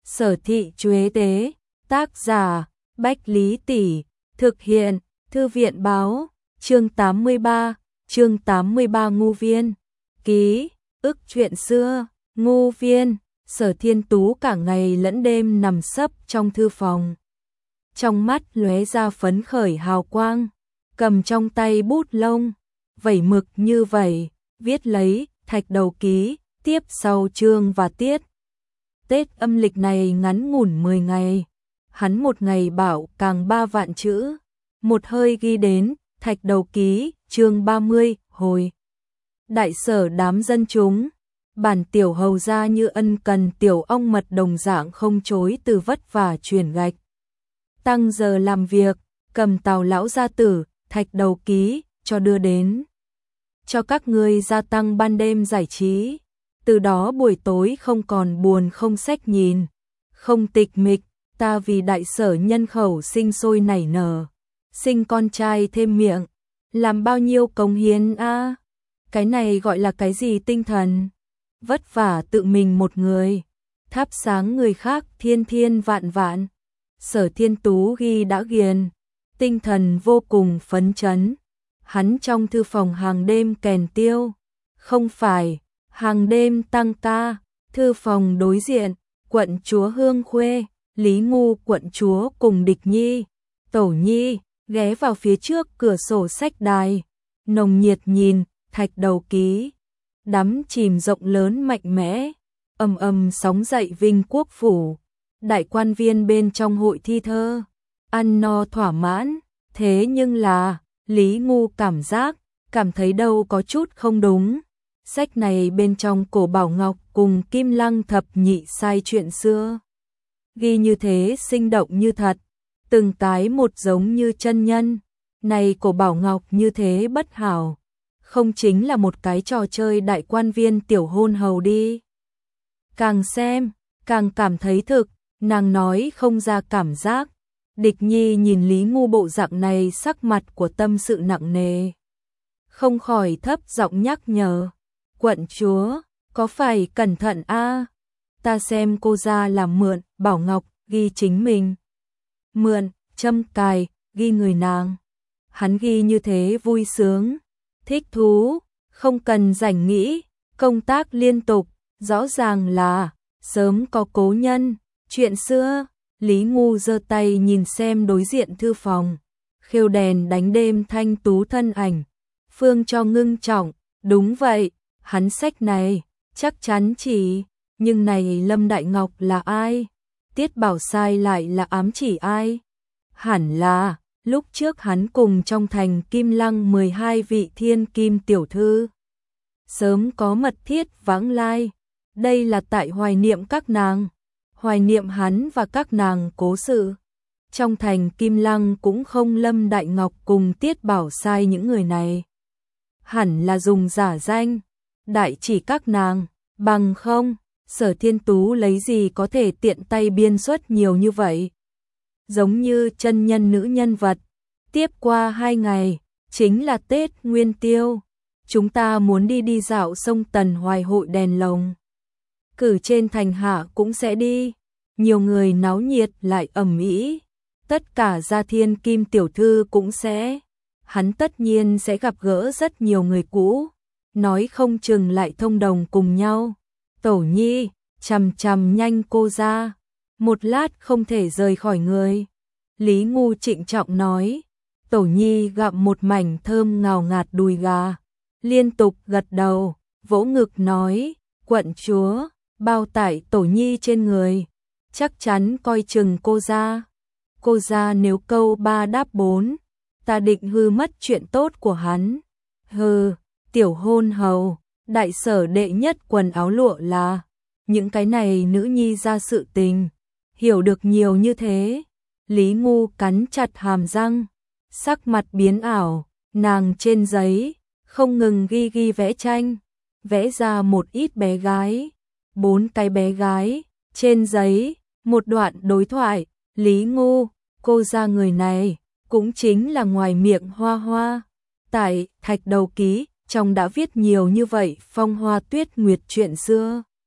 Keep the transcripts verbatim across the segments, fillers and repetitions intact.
Sở Thị Chuế Tế, tác giả Bách Lý Tỷ, thực hiện Thư viện Báo, chương tám mươi ba, chương tám mươi ba Ngu Viên, ký, ức chuyện xưa, Ngu Viên. Sở Thiên Tú cả ngày lẫn đêm nằm sấp trong thư phòng. Trong mắt lóe ra phấn khởi hào quang, cầm trong tay bút lông, vẩy mực như vậy, viết lấy Thạch Đầu Ký, tiếp sau chương và tiết. Tết âm lịch này ngắn ngủn mười ngày, hắn một ngày bảo càng ba vạn chữ, một hơi ghi đến Thạch Đầu Ký, chương ba mươi, hồi. Đại sở đám dân chúng, bản tiểu hầu gia như ân cần tiểu ong mật đồng dạng không chối từ vất vả chuyển gạch. Tăng giờ làm việc, cầm tàu lão gia tử, Thạch Đầu Ký, cho đưa đến. Cho các ngươi gia tăng ban đêm giải trí, từ đó buổi tối không còn buồn không sách nhìn, không tịch mịch, ta vì đại sở nhân khẩu sinh sôi nảy nở, sinh con trai thêm miệng, làm bao nhiêu cống hiến a à? Cái này gọi là cái gì tinh thần? Vất vả tự mình một người, thắp sáng người khác thiên thiên vạn vạn. Sở Thiên Tú ghi đã ghiền, tinh thần vô cùng phấn chấn. Hắn trong thư phòng hàng đêm kèn tiêu, không phải, hàng đêm tăng ca. Thư phòng đối diện, quận chúa Hương Khuê, Lý Ngu quận chúa cùng Địch Nhi, Tẩu Nhi, ghé vào phía trước cửa sổ sách đài, nồng nhiệt nhìn Thạch Đầu Ký, đắm chìm rộng lớn mạnh mẽ, ầm ầm sóng dậy Vinh Quốc phủ. Đại quan viên bên trong hội thi thơ, ăn no thỏa mãn, thế nhưng là, Lý Ngu cảm giác, cảm thấy đâu có chút không đúng. Sách này bên trong Cổ Bảo Ngọc cùng Kim Lăng thập nhị sai chuyện xưa. Ghi như thế sinh động như thật, từng cái một giống như chân nhân. Này Cổ Bảo Ngọc như thế bất hảo, không chính là một cái trò chơi đại quan viên tiểu hôn hầu đi. Càng xem, càng cảm thấy thực. Nàng nói không ra cảm giác. Địch Nhi nhìn Lý Ngu bộ dạng này sắc mặt của tâm sự nặng nề, không khỏi thấp giọng nhắc nhở, quận chúa, có phải cẩn thận a à? Ta xem cô ra làm mượn, Bảo Ngọc, ghi chính mình. Mượn, châm cài, ghi người nàng. Hắn ghi như thế vui sướng, thích thú, không cần rảnh nghĩ, công tác liên tục, rõ ràng là sớm có cố nhân. Chuyện xưa, Lý Ngu giơ tay nhìn xem đối diện thư phòng, khêu đèn đánh đêm thanh tú thân ảnh, phương cho ngưng trọng, đúng vậy, hắn sách này, chắc chắn chỉ, nhưng này Lâm Đại Ngọc là ai? Tiết Bảo Sai lại là ám chỉ ai? Hẳn là, lúc trước hắn cùng trong thành Kim Lăng mười hai vị thiên kim tiểu thư. Sớm có mật thiết vãng lai, đây là tại hoài niệm các nàng. Hoài niệm hắn và các nàng cố sự. Trong thành Kim Lăng cũng không Lâm Đại Ngọc cùng Tiết Bảo Sai những người này. Hẳn là dùng giả danh, đại chỉ các nàng, bằng không, Sở Thiên Tú lấy gì có thể tiện tay biên xuất nhiều như vậy. Giống như chân nhân nữ nhân vật. Tiếp qua hai ngày, chính là Tết Nguyên Tiêu. Chúng ta muốn đi đi dạo sông Tần Hoài hội đèn lồng. Cử trên thành hạ cũng sẽ đi, nhiều người náo nhiệt lại ầm ĩ, tất cả gia thiên kim tiểu thư cũng sẽ, hắn tất nhiên sẽ gặp gỡ rất nhiều người cũ, nói không chừng lại thông đồng cùng nhau. Tẩu Nhi, chằm chằm nhanh cô ra, một lát không thể rời khỏi người. Lý Ngu trịnh trọng nói, Tẩu Nhi gặm một mảnh thơm ngào ngạt đùi gà, liên tục gật đầu, vỗ ngực nói, quận chúa, bao tải Tổ Nhi trên người, chắc chắn coi chừng cô ra. Cô ra nếu câu ba đáp bốn, ta định hư mất chuyện tốt của hắn. Hừ, tiểu hôn hầu, đại sở đệ nhất quần áo lụa là, những cái này nữ nhi ra sự tình, hiểu được nhiều như thế. Lý Ngu cắn chặt hàm răng, sắc mặt biến ảo, nàng trên giấy, không ngừng ghi ghi vẽ tranh, vẽ ra một ít bé gái. Bốn cái bé gái, trên giấy, một đoạn đối thoại, Lý Ngu, cô ra người này, cũng chính là ngoài miệng Hoa Hoa. Tại Thạch Đầu Ký, trong đã viết nhiều như vậy phong hoa tuyết nguyệt chuyện xưa.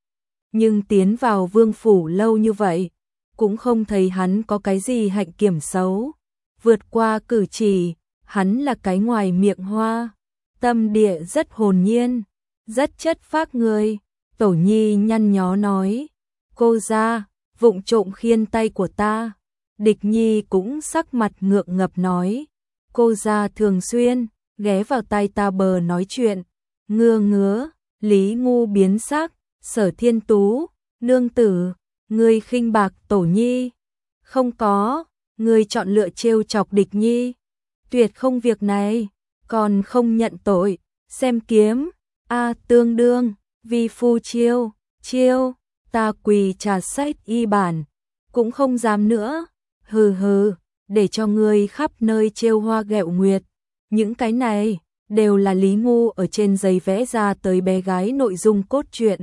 nhưng tiến vào vương phủ lâu như vậy, cũng không thấy hắn có cái gì hạnh kiểm xấu. Vượt qua cử chỉ, hắn là cái ngoài miệng hoa, tâm địa rất hồn nhiên, rất chất phác người. Tổ Nhi nhăn nhó nói, cô ra, vụng trộm khiên tay của ta. Địch Nhi cũng sắc mặt ngượng ngập nói, cô ra thường xuyên ghé vào tai ta bờ nói chuyện. Ngưa ngứa, Lý Ngu biến sắc, Sở Thiên Tú, nương tử, ngươi khinh bạc Tổ Nhi. Không có, ngươi chọn lựa trêu chọc Địch Nhi. Tuyệt không việc này, còn không nhận tội, xem kiếm. A tương đương, vi phu chiêu, chiêu, ta quỳ trà sách y bản, cũng không dám nữa. Hừ hừ, để cho ngươi khắp nơi trêu hoa ghẹo nguyệt. Những cái này đều là Lý Ngu ở trên giấy vẽ ra tới bé gái nội dung cốt truyện.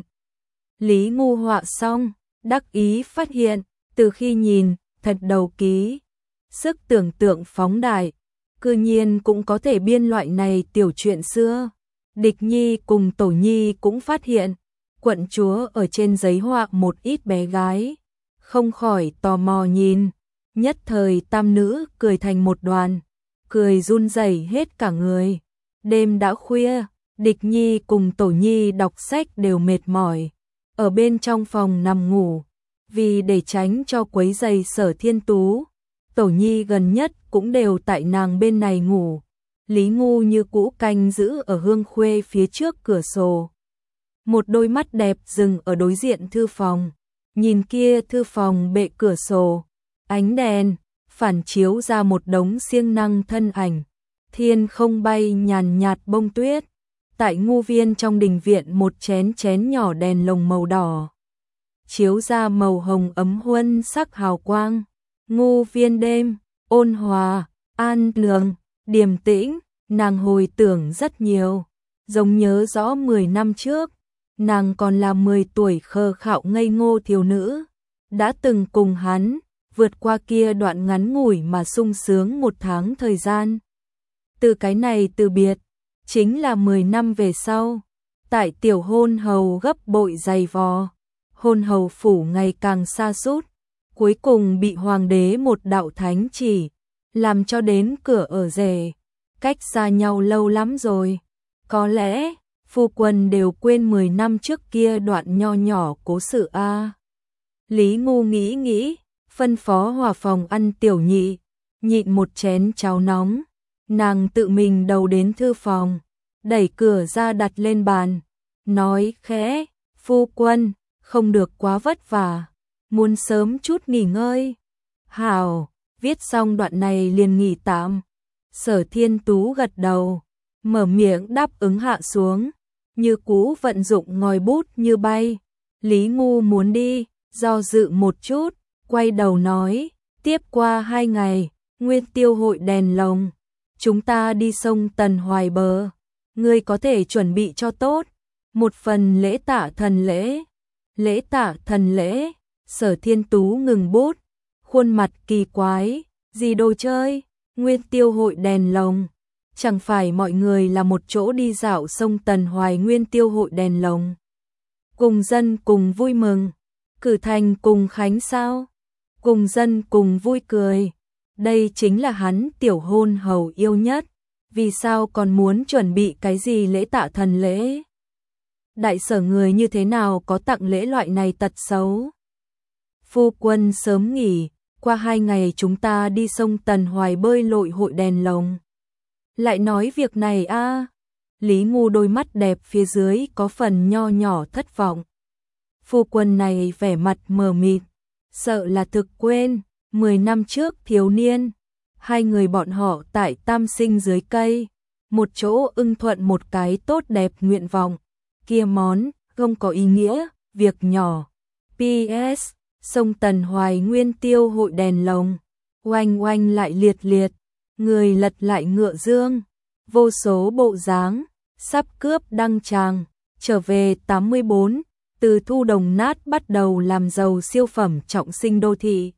Lý Ngu họa xong, đắc ý phát hiện, từ khi nhìn thật đầu ký, sức tưởng tượng phóng đại, cư nhiên cũng có thể biên loại này tiểu truyện xưa. Địch Nhi cùng Tổ Nhi cũng phát hiện, quận chúa ở trên giấy họa một ít bé gái, không khỏi tò mò nhìn, nhất thời tam nữ cười thành một đoàn, cười run rẩy hết cả người. Đêm đã khuya, Địch Nhi cùng Tổ Nhi đọc sách đều mệt mỏi, ở bên trong phòng nằm ngủ, vì để tránh cho quấy rầy Sở Thiên Tú, Tổ Nhi gần nhất cũng đều tại nàng bên này ngủ. Lý Ngu như cũ canh giữ ở hương khuê phía trước cửa sổ. Một đôi mắt đẹp dừng ở đối diện thư phòng, nhìn kia thư phòng bệ cửa sổ, ánh đèn phản chiếu ra một đống siêng năng thân ảnh. Thiên không bay nhàn nhạt bông tuyết, tại ngu viên trong đình viện một chén chén nhỏ đèn lồng màu đỏ, chiếu ra màu hồng ấm huân sắc hào quang. Ngu viên đêm, ôn hòa, an lương, điềm tĩnh, nàng hồi tưởng rất nhiều, giống nhớ rõ mười năm trước, nàng còn là mười tuổi khờ khạo ngây ngô thiếu nữ, đã từng cùng hắn vượt qua kia đoạn ngắn ngủi mà sung sướng một tháng thời gian. Từ cái này từ biệt, chính là mười năm về sau, tại tiểu hôn hầu gấp bội dày vò, hôn hầu phủ ngày càng sa sút, cuối cùng bị hoàng đế một đạo thánh chỉ, làm cho đến cửa ở rể, cách xa nhau lâu lắm rồi. Có lẽ, phu quân đều quên mười năm trước kia đoạn nho nhỏ cố sự a. Lý Ngu nghĩ nghĩ, phân phó hòa phòng ăn Tiểu Nhị, nhịn một chén cháo nóng, nàng tự mình đầu đến thư phòng, đẩy cửa ra đặt lên bàn, nói khẽ, phu quân, không được quá vất vả, muốn sớm chút nghỉ ngơi. Hảo, viết xong đoạn này liền nghỉ tạm. Sở Thiên Tú gật đầu, mở miệng đáp ứng hạ xuống, như cũ vận dụng ngòi bút như bay. Lý Ngu muốn đi, do dự một chút, quay đầu nói, tiếp qua hai ngày, nguyên tiêu hội đèn lồng, chúng ta đi sông Tần Hoài bờ, ngươi có thể chuẩn bị cho tốt, một phần lễ tạ thần lễ. Lễ tạ thần lễ, Sở Thiên Tú ngừng bút, khuôn mặt kỳ quái, gì đồ chơi, nguyên tiêu hội đèn lồng, chẳng phải mọi người là một chỗ đi dạo sông Tần Hoài nguyên tiêu hội đèn lồng. Cùng dân cùng vui mừng, cử thành cùng khánh sao, cùng dân cùng vui cười, đây chính là hắn tiểu hôn hầu yêu nhất, vì sao còn muốn chuẩn bị cái gì lễ tạ thần lễ? Đại sở người như thế nào có tặng lễ loại này tật xấu? Phu quân sớm nghỉ, qua hai ngày chúng ta đi sông Tần Hoài bơi lội hội đèn lồng. Lại nói việc này a à? Lý Ngu đôi mắt đẹp phía dưới có phần nho nhỏ thất vọng. Phu quân này vẻ mặt mờ mịt, sợ là thực quên, mười năm trước thiếu niên, hai người bọn họ tại Tam Sinh dưới cây, một chỗ ưng thuận một cái tốt đẹp nguyện vọng. Kia món, không có ý nghĩa, việc nhỏ. pê ét, sông Tần Hoài nguyên tiêu hội đèn lồng, oanh oanh lại liệt liệt, người lật lại ngựa dương, vô số bộ dáng, sắp cướp đăng tràng, trở về tám mươi bốn, từ thu đồng nát bắt đầu làm giàu siêu phẩm trọng sinh đô thị.